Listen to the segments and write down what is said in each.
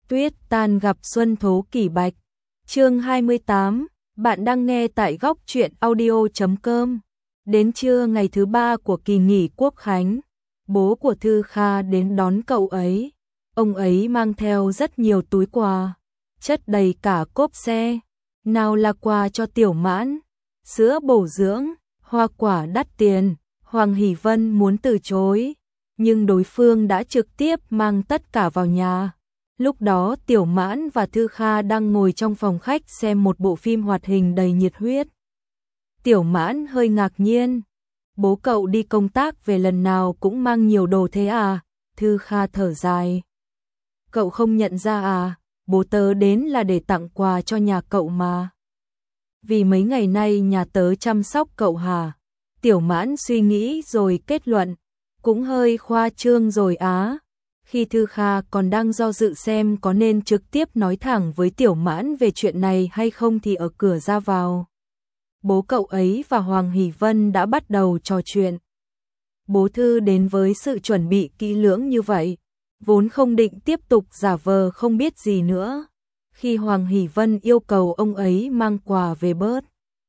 Tuyết tan gặp xuân thố kỷ bạch. Chương 28, bạn đang nghe tại góc truyện audio.com. Đến trưa ngày thứ 3 của kỳ nghỉ Quốc khánh, bố của Thư Kha đến đón cậu ấy. Ông ấy mang theo rất nhiều túi quà, chất đầy cả cốp xe. Nào là quà cho Tiểu Mãn, sữa bổ dưỡng, hoa quả đắt tiền. Hoàng Hỷ Vân muốn từ chối, nhưng đối phương đã trực tiếp mang tất cả vào nhà. Lúc đó Tiểu Mãn và Thư Kha đang ngồi trong phòng khách xem một bộ phim hoạt hình đầy nhiệt huyết. Tiểu Mãn hơi ngạc nhiên. Bố cậu đi công tác về lần nào cũng mang nhiều đồ thế à? Thư Kha thở dài. Cậu không nhận ra à? Bố tớ đến là để tặng quà cho nhà cậu mà. Vì mấy ngày nay nhà tớ chăm sóc cậu hả? Tiểu Mãn suy nghĩ rồi kết luận. Cũng hơi khoa trương rồi á. Khi Thư Kha còn đang do dự xem có nên trực tiếp nói thẳng với Tiểu Mãn về chuyện này hay không thì ở cửa ra vào, bố cậu ấy và Hoàng Hỷ Vân đã bắt đầu trò chuyện. Bố Thư đến với sự chuẩn bị kỹ lưỡng như vậy, vốn không định tiếp tục giả vờ không biết gì nữa. Khi Hoàng Hỷ Vân yêu cầu ông ấy mang quà về bớt,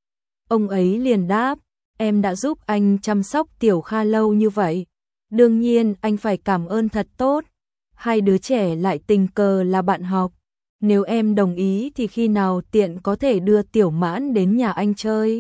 ông ấy liền đáp, em đã giúp anh chăm sóc Tiểu Kha lâu như vậy, đương nhiên anh phải cảm ơn thật tốt. Hai đứa trẻ lại tình cờ là bạn học. Nếu em đồng ý thì khi nào tiện có thể đưa Tiểu Mãn đến nhà anh chơi.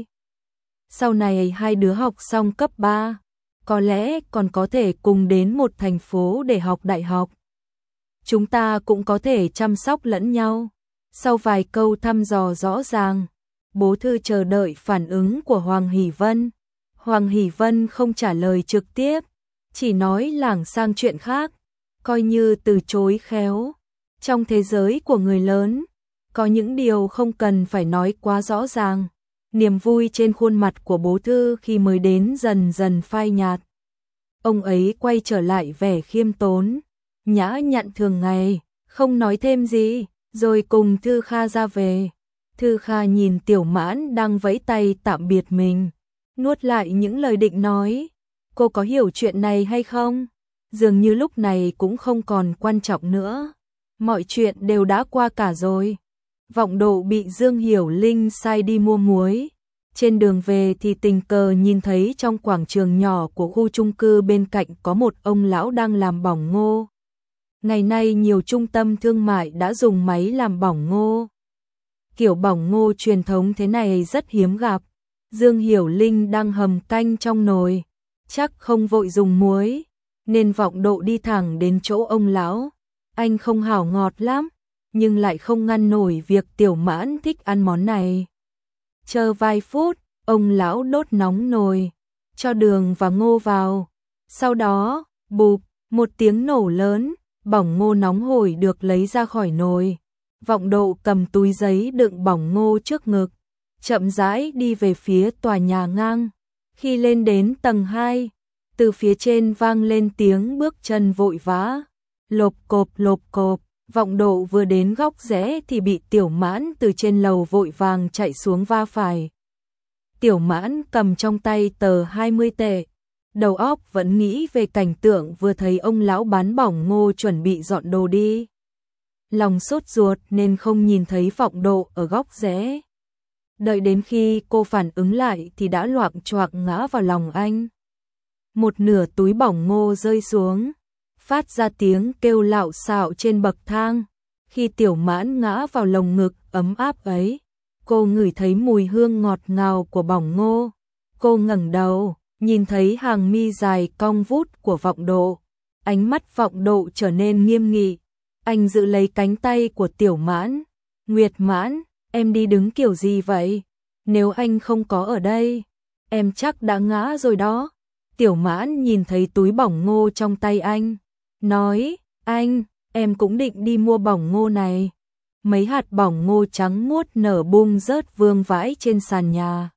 Sau này hai đứa học xong cấp 3, có lẽ còn có thể cùng đến một thành phố để học đại học. Chúng ta cũng có thể chăm sóc lẫn nhau. Sau vài câu thăm dò rõ ràng, bố Thư chờ đợi phản ứng của Hoàng Hỷ Vân. Hoàng Hỷ Vân không trả lời trực tiếp, chỉ nói lảng sang chuyện khác, coi như từ chối khéo. Trong thế giới của người lớn, có những điều không cần phải nói quá rõ ràng. Niềm vui trên khuôn mặt của bố Thư khi mới đến dần dần phai nhạt. Ông ấy quay trở lại vẻ khiêm tốn, nhã nhặn thường ngày, không nói thêm gì, rồi cùng Thư Kha ra về. Thư Kha nhìn Tiểu Mãn đang vẫy tay tạm biệt mình, nuốt lại những lời định nói. Cô có hiểu chuyện này hay không? Dường như lúc này cũng không còn quan trọng nữa. Mọi chuyện đều đã qua cả rồi. Vọng Độ bị Dương Hiểu Linh sai đi mua muối. Trên đường về thì tình cờ nhìn thấy trong quảng trường nhỏ của khu chung cư bên cạnh có một ông lão đang làm bỏng ngô. Ngày nay nhiều trung tâm thương mại đã dùng máy làm bỏng ngô. Kiểu bỏng ngô truyền thống thế này rất hiếm gặp. Dương Hiểu Linh đang hầm canh trong nồi, chắc không vội dùng muối, nên Vọng Độ đi thẳng đến chỗ ông lão. Anh không hảo ngọt lắm, nhưng lại không ngăn nổi việc Tiểu Mãn thích ăn món này. Chờ vài phút, ông lão đốt nóng nồi, cho đường và ngô vào. Sau đó, bụp, một tiếng nổ lớn, bỏng ngô nóng hổi được lấy ra khỏi nồi. Vọng Độ cầm túi giấy đựng bỏng ngô trước ngực, chậm rãi đi về phía tòa nhà ngang. Khi lên đến tầng 2, từ phía trên vang lên tiếng bước chân vội vã. Lộp cộp, Vọng Độ vừa đến góc rẽ thì bị Tiểu Mãn từ trên lầu vội vàng chạy xuống va phải. Tiểu Mãn cầm trong tay tờ 20 tệ, đầu óc vẫn nghĩ về cảnh tượng vừa thấy ông lão bán bỏng ngô chuẩn bị dọn đồ đi. Lòng sốt ruột nên không nhìn thấy Vọng Độ ở góc rẽ. Đợi đến khi cô phản ứng lại thì đã loạng choạng ngã vào lòng anh. Một nửa túi bỏng ngô rơi xuống, phát ra tiếng kêu lạo xạo trên bậc thang. Khi Tiểu Mãn ngã vào lồng ngực ấm áp ấy, cô ngửi thấy mùi hương ngọt ngào của bỏng ngô. Cô ngẩng đầu, nhìn thấy hàng mi dài cong vút của Vọng Độ. Ánh mắt Vọng Độ trở nên nghiêm nghị. Anh giữ lấy cánh tay của Tiểu Mãn. Nguyệt Mãn, em đi đứng kiểu gì vậy? Nếu anh không có ở đây, em chắc đã ngã rồi đó. Tiểu Mãn nhìn thấy túi bỏng ngô trong tay anh, nói, anh, em cũng định đi mua bỏng ngô này. Mấy hạt bỏng ngô trắng muốt nở bung rớt vương vãi trên sàn nhà.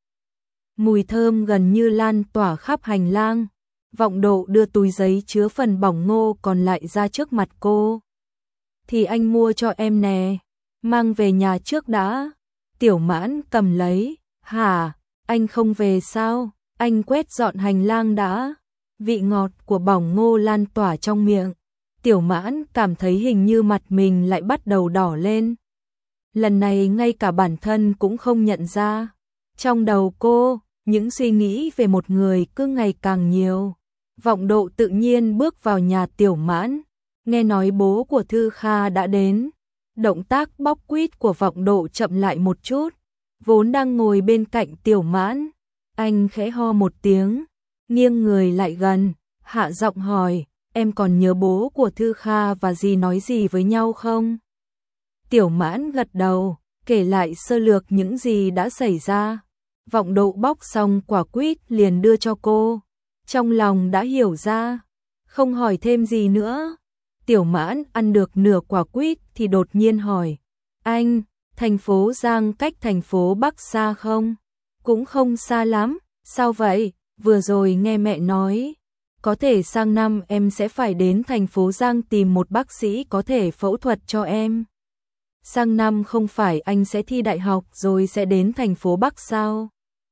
Mùi thơm gần như lan tỏa khắp hành lang. Vọng Độ đưa túi giấy chứa phần bỏng ngô còn lại ra trước mặt cô. Thì anh mua cho em nè, mang về nhà trước đã. Tiểu Mãn cầm lấy, hả, anh không về sao? Anh quét dọn hành lang đã. Vị ngọt của bỏng ngô lan tỏa trong miệng. Tiểu Mãn cảm thấy hình như mặt mình lại bắt đầu đỏ lên. Lần này ngay cả bản thân cũng không nhận ra. Trong đầu cô, những suy nghĩ về một người cứ ngày càng nhiều. Vọng Độ tự nhiên bước vào nhà Tiểu Mãn, nghe nói bố của Thư Kha đã đến. Động tác bóc quýt của Vọng Độ chậm lại một chút, vốn đang ngồi bên cạnh Tiểu Mãn. Anh khẽ ho một tiếng, nghiêng người lại gần, hạ giọng hỏi, em còn nhớ bố của Thư Kha và dì nói gì với nhau không? Tiểu Mãn gật đầu, kể lại sơ lược những gì đã xảy ra. Vọng Độ bóc xong quả quýt liền đưa cho cô. Trong lòng đã hiểu ra, không hỏi thêm gì nữa. Tiểu Mãn ăn được nửa quả quýt thì đột nhiên hỏi, anh, thành phố Giang cách thành phố Bắc xa không? Cũng không xa lắm, sao vậy? Vừa rồi nghe mẹ nói, có thể sang năm em sẽ phải đến thành phố Giang tìm một bác sĩ có thể phẫu thuật cho em. Sang năm không phải anh sẽ thi đại học rồi sẽ đến thành phố Bắc sao?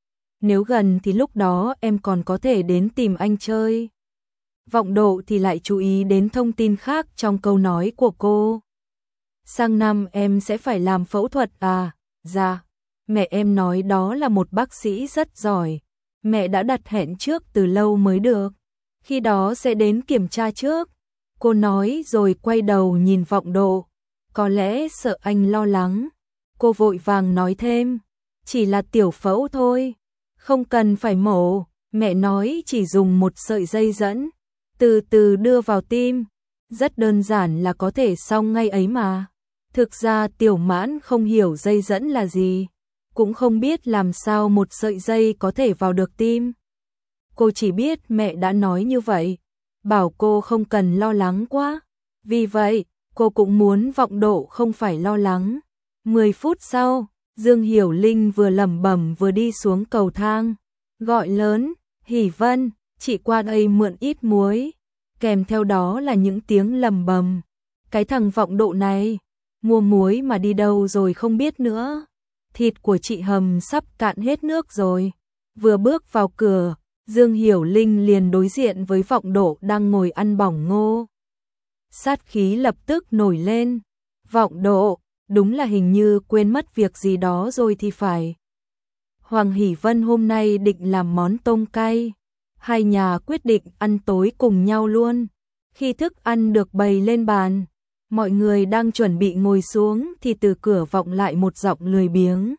Nếu gần thì lúc đó em còn có thể đến tìm anh chơi. Vọng Độ thì lại chú ý đến thông tin khác trong câu nói của cô. Sang năm em sẽ phải làm phẫu thuật à? Dạ, mẹ em nói đó là một bác sĩ rất giỏi. Mẹ đã đặt hẹn trước từ lâu mới được. Khi đó sẽ đến kiểm tra trước. Cô nói rồi quay đầu nhìn Vọng Độ. Có lẽ sợ anh lo lắng. Cô vội vàng nói thêm, chỉ là tiểu phẫu thôi. Không cần phải mổ, mẹ nói chỉ dùng một sợi dây dẫn, từ từ đưa vào tim, rất đơn giản là có thể xong ngay ấy mà. Thực ra Tiểu Mãn không hiểu dây dẫn là gì, cũng không biết làm sao một sợi dây có thể vào được tim. Cô chỉ biết mẹ đã nói như vậy, bảo cô không cần lo lắng quá. Vì vậy, cô cũng muốn Vọng Độ không phải lo lắng. 10 phút sau, Dương Hiểu Linh vừa lẩm bẩm vừa đi xuống cầu thang, gọi lớn, Hỷ Vân, chị qua đây mượn ít muối. Kèm theo đó là những tiếng lẩm bẩm, cái thằng Vọng Độ này, mua muối mà đi đâu rồi không biết nữa. Thịt của chị hầm sắp cạn hết nước rồi. Vừa bước vào cửa, Dương Hiểu Linh liền đối diện với Vọng Độ đang ngồi ăn bỏng ngô. Sát khí lập tức nổi lên. Vọng Độ, đúng là hình như quên mất việc gì đó rồi thì phải. Hoàng Hỷ Vân hôm nay định làm món tôm cay. Hai nhà quyết định ăn tối cùng nhau luôn. Khi thức ăn được bày lên bàn, mọi người đang chuẩn bị ngồi xuống thì từ cửa vọng lại một giọng lười biếng.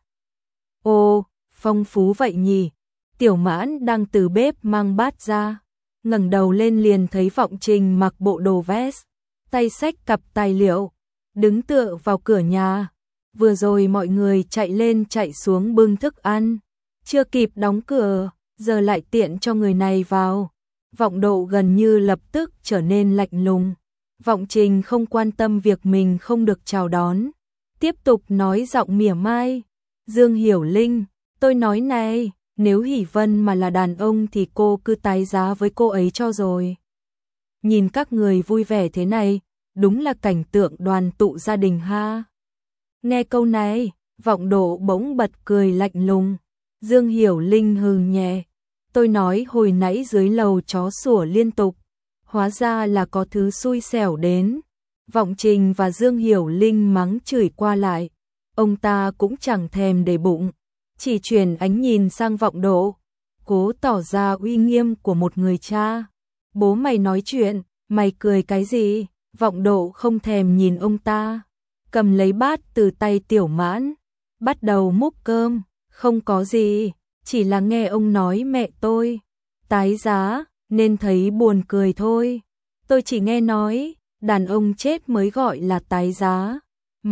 Ồ, phong phú vậy nhỉ? Tiểu Mãn đang từ bếp mang bát ra, ngẩng đầu lên liền thấy Vọng Trình mặc bộ đồ vest, tay xách cặp tài liệu, đứng tựa vào cửa nhà. Vừa rồi mọi người chạy lên chạy xuống bưng thức ăn, chưa kịp đóng cửa, giờ lại tiện cho người này vào. Vọng Độ gần như lập tức trở nên lạnh lùng. Vọng Trình không quan tâm việc mình không được chào đón, tiếp tục nói giọng mỉa mai. Dương Hiểu Linh, tôi nói này, nếu Hỷ Vân mà là đàn ông thì cô cứ tái giá với cô ấy cho rồi. Nhìn các người vui vẻ thế này, đúng là cảnh tượng đoàn tụ gia đình ha. Nghe câu này, Vọng Độ bỗng bật cười lạnh lùng. Dương Hiểu Linh hừ nhẹ. Tôi nói hồi nãy dưới lầu chó sủa liên tục, hóa ra là có thứ xui xẻo đến. Vọng Trình và Dương Hiểu Linh mắng chửi qua lại. Ông ta cũng chẳng thèm để bụng, chỉ chuyển ánh nhìn sang Vọng Độ, cố tỏ ra uy nghiêm của một người cha. Bố mày nói chuyện, mày cười cái gì? Vọng Độ không thèm nhìn ông ta, cầm lấy bát từ tay Tiểu Mãn, bắt đầu múc cơm. Không có gì, chỉ là nghe ông nói mẹ tôi tái giá nên thấy buồn cười thôi. Tôi chỉ nghe nói đàn ông chết mới gọi là tái giá.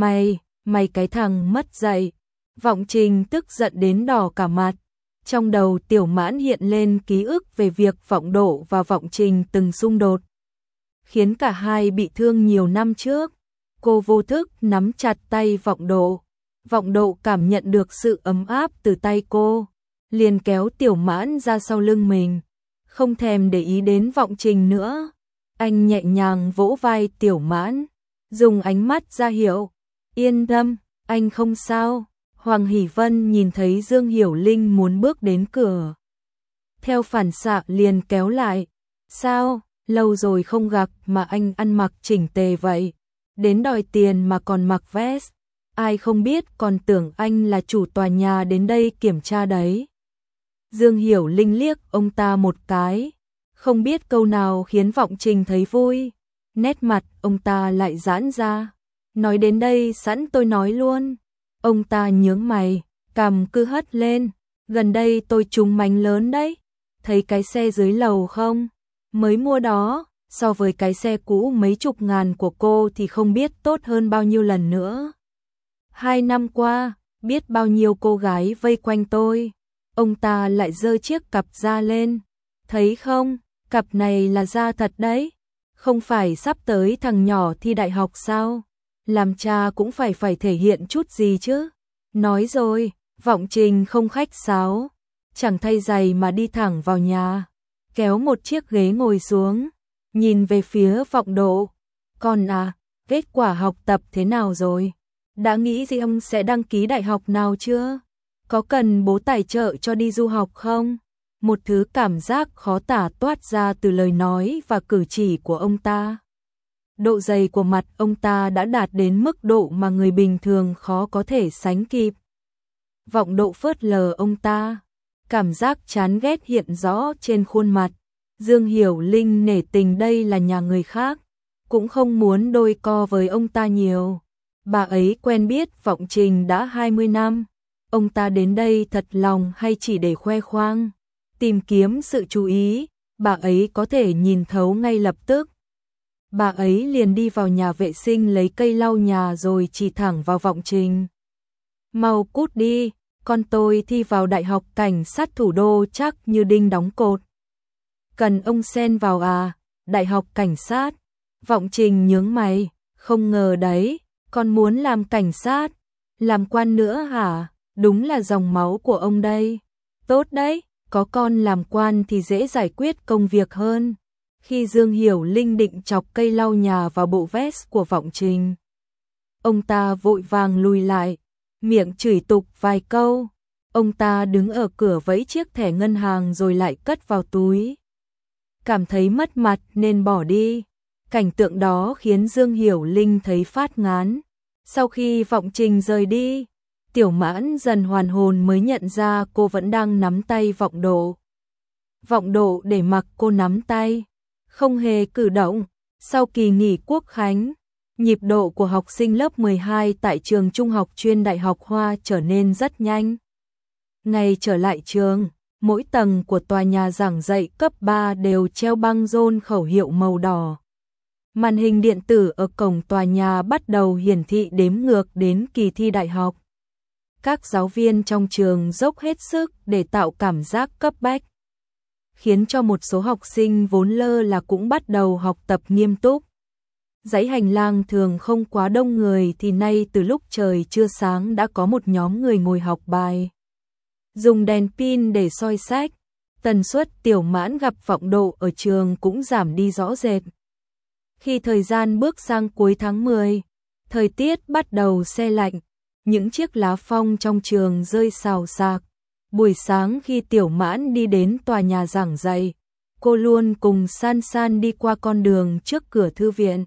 Mày cái thằng mất dạy. Vọng Trình tức giận đến đỏ cả mặt. Trong đầu Tiểu Mãn hiện lên ký ức về việc Vọng Độ và Vọng Trình từng xung đột, khiến cả hai bị thương nhiều năm trước. Cô vô thức nắm chặt tay Vọng Độ. Vọng Độ cảm nhận được sự ấm áp từ tay cô, liền kéo Tiểu Mãn ra sau lưng mình, không thèm để ý đến Vọng Trình nữa. Anh nhẹ nhàng vỗ vai Tiểu Mãn, dùng ánh mắt ra hiệu, yên tâm, anh không sao. Hoàng Hỷ Vân nhìn thấy Dương Hiểu Linh muốn bước đến cửa, theo phản xạ liền kéo lại. Sao, lâu rồi không gặp mà anh ăn mặc chỉnh tề vậy, đến đòi tiền mà còn mặc vest, ai không biết còn tưởng anh là chủ tòa nhà đến đây kiểm tra đấy. Dương Hiểu Linh liếc ông ta một cái, không biết câu nào khiến Vọng Trình thấy vui, nét mặt ông ta lại giãn ra, nói đến đây sẵn tôi nói luôn. Ông ta nhướng mày, cằm cứ hất lên, gần đây tôi trúng mánh lớn đấy, thấy cái xe dưới lầu không? Mới mua đó, so với cái xe cũ mấy chục ngàn của cô thì không biết tốt hơn bao nhiêu lần nữa. 2 năm qua, biết bao nhiêu cô gái vây quanh tôi. Ông ta lại giơ chiếc cặp da lên. Thấy không, cặp này là da thật đấy. Không phải sắp tới thằng nhỏ thi đại học sao? Làm cha cũng phải thể hiện chút gì chứ. Nói rồi, Vọng Trình không khách sáo, chẳng thay giày mà đi thẳng vào nhà, kéo một chiếc ghế ngồi xuống, nhìn về phía Vọng Độ. Con à, kết quả học tập thế nào rồi? Đã nghĩ gì ông sẽ đăng ký đại học nào chưa? Có cần bố tài trợ cho đi du học không? Một thứ cảm giác khó tả toát ra từ lời nói và cử chỉ của ông ta. Độ dày của mặt ông ta đã đạt đến mức độ mà người bình thường khó có thể sánh kịp. Vọng Độ phớt lờ ông ta, cảm giác chán ghét hiện rõ trên khuôn mặt. Dương Hiểu Linh nể tình đây là nhà người khác, cũng không muốn đôi co với ông ta nhiều. Bà ấy quen biết Vọng Trình đã 20 năm, ông ta đến đây thật lòng hay chỉ để khoe khoang, tìm kiếm sự chú ý, bà ấy có thể nhìn thấu ngay lập tức. Bà ấy liền đi vào nhà vệ sinh lấy cây lau nhà rồi chỉ thẳng vào Vọng Trình. Mau cút đi, con tôi thi vào Đại học Cảnh sát thủ đô chắc như đinh đóng cột. Cần ông xen vào à, Đại học Cảnh sát? Vọng Trình nhướng mày, không ngờ đấy, con muốn làm cảnh sát, làm quan nữa hả? Đúng là dòng máu của ông đây. Tốt đấy, có con làm quan thì dễ giải quyết công việc hơn. Khi Dương Hiểu Linh định chọc cây lau nhà vào bộ vest của Vọng Trình, ông ta vội vàng lùi lại, miệng chửi tục vài câu. Ông ta đứng ở cửa vẫy chiếc thẻ ngân hàng rồi lại cất vào túi. Cảm thấy mất mặt nên bỏ đi. Cảnh tượng đó khiến Dương Hiểu Linh thấy phát ngán. Sau khi Vọng Trình rời đi, Tiểu Mãn dần hoàn hồn mới nhận ra cô vẫn đang nắm tay Vọng Độ. Vọng Độ để mặc cô nắm tay, không hề cử động. Sau kỳ nghỉ Quốc khánh, nhịp độ của học sinh lớp 12 tại trường Trung học chuyên Đại học Hoa trở nên rất nhanh. Ngày trở lại trường, mỗi tầng của tòa nhà giảng dạy cấp 3 đều treo băng rôn khẩu hiệu màu đỏ. Màn hình điện tử ở cổng tòa nhà bắt đầu hiển thị đếm ngược đến kỳ thi đại học. Các giáo viên trong trường dốc hết sức để tạo cảm giác cấp bách, khiến cho một số học sinh vốn lơ là cũng bắt đầu học tập nghiêm túc. Dãy hành lang thường không quá đông người thì nay từ lúc trời chưa sáng đã có một nhóm người ngồi học bài. Dùng đèn pin để soi sách, tần suất Tiểu Mãn gặp Vọng Độ ở trường cũng giảm đi rõ rệt. Khi thời gian bước sang cuối tháng 10, thời tiết bắt đầu se lạnh, những chiếc lá phong trong trường rơi xào xạc. Buổi sáng khi Tiểu Mãn đi đến tòa nhà giảng dạy, cô luôn cùng San San đi qua con đường trước cửa thư viện.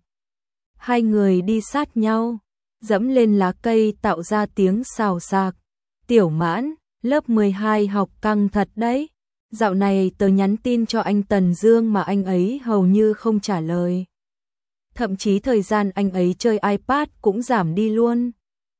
Hai người đi sát nhau, dẫm lên lá cây tạo ra tiếng xào xạc. Tiểu Mãn, lớp 12 học căng thật đấy. Dạo này tớ nhắn tin cho anh Tần Dương mà anh ấy hầu như không trả lời. Thậm chí thời gian anh ấy chơi iPad cũng giảm đi luôn.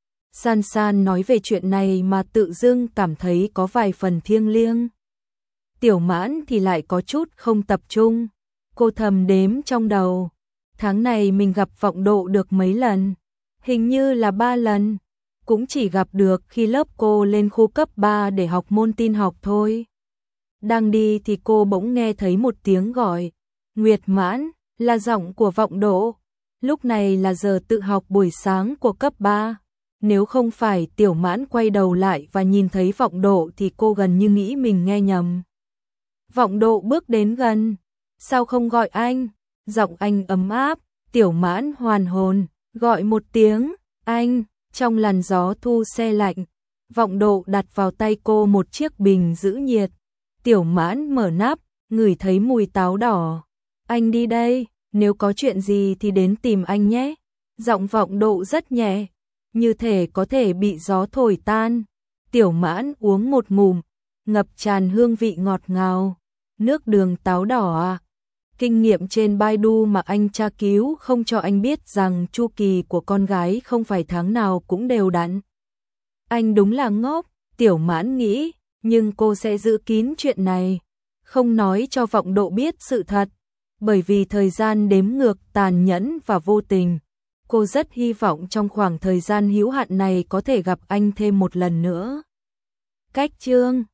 San San nói về chuyện này mà tự dưng cảm thấy có vài phần thiêng liêng. Tiểu Mãn thì lại có chút không tập trung. Cô thầm đếm trong đầu. Tháng này mình gặp Vọng Độ được mấy lần? Hình như là 3 lần. Cũng chỉ gặp được khi lớp cô lên khu cấp 3 để học môn tin học thôi. Đang đi thì cô bỗng nghe thấy một tiếng gọi. Nguyệt Mãn, là giọng của Vọng Độ. Lúc này là giờ tự học buổi sáng của cấp 3. Nếu không phải Tiểu Mãn quay đầu lại và nhìn thấy Vọng Độ thì cô gần như nghĩ mình nghe nhầm. Vọng Độ bước đến gần. Sao không gọi anh? Giọng anh ấm áp. Tiểu Mãn hoàn hồn, gọi một tiếng, anh. Trong làn gió thu se lạnh, Vọng Độ đặt vào tay cô một chiếc bình giữ nhiệt. Tiểu Mãn mở nắp, ngửi thấy mùi táo đỏ. Anh đi đây, nếu có chuyện gì thì đến tìm anh nhé. Giọng Vọng Độ rất nhẹ, như thể có thể bị gió thổi tan. Tiểu Mãn uống một ngụm, ngập tràn hương vị ngọt ngào. Nước đường táo đỏ à? Kinh nghiệm trên Baidu mà anh tra cứu không cho anh biết rằng chu kỳ của con gái không phải tháng nào cũng đều đặn. Anh đúng là ngốc, Tiểu Mãn nghĩ, nhưng cô sẽ giữ kín chuyện này, không nói cho Vọng Độ biết sự thật, bởi vì thời gian đếm ngược tàn nhẫn và vô tình. Cô rất hy vọng trong khoảng thời gian hữu hạn này có thể gặp anh thêm một lần nữa. Cách chương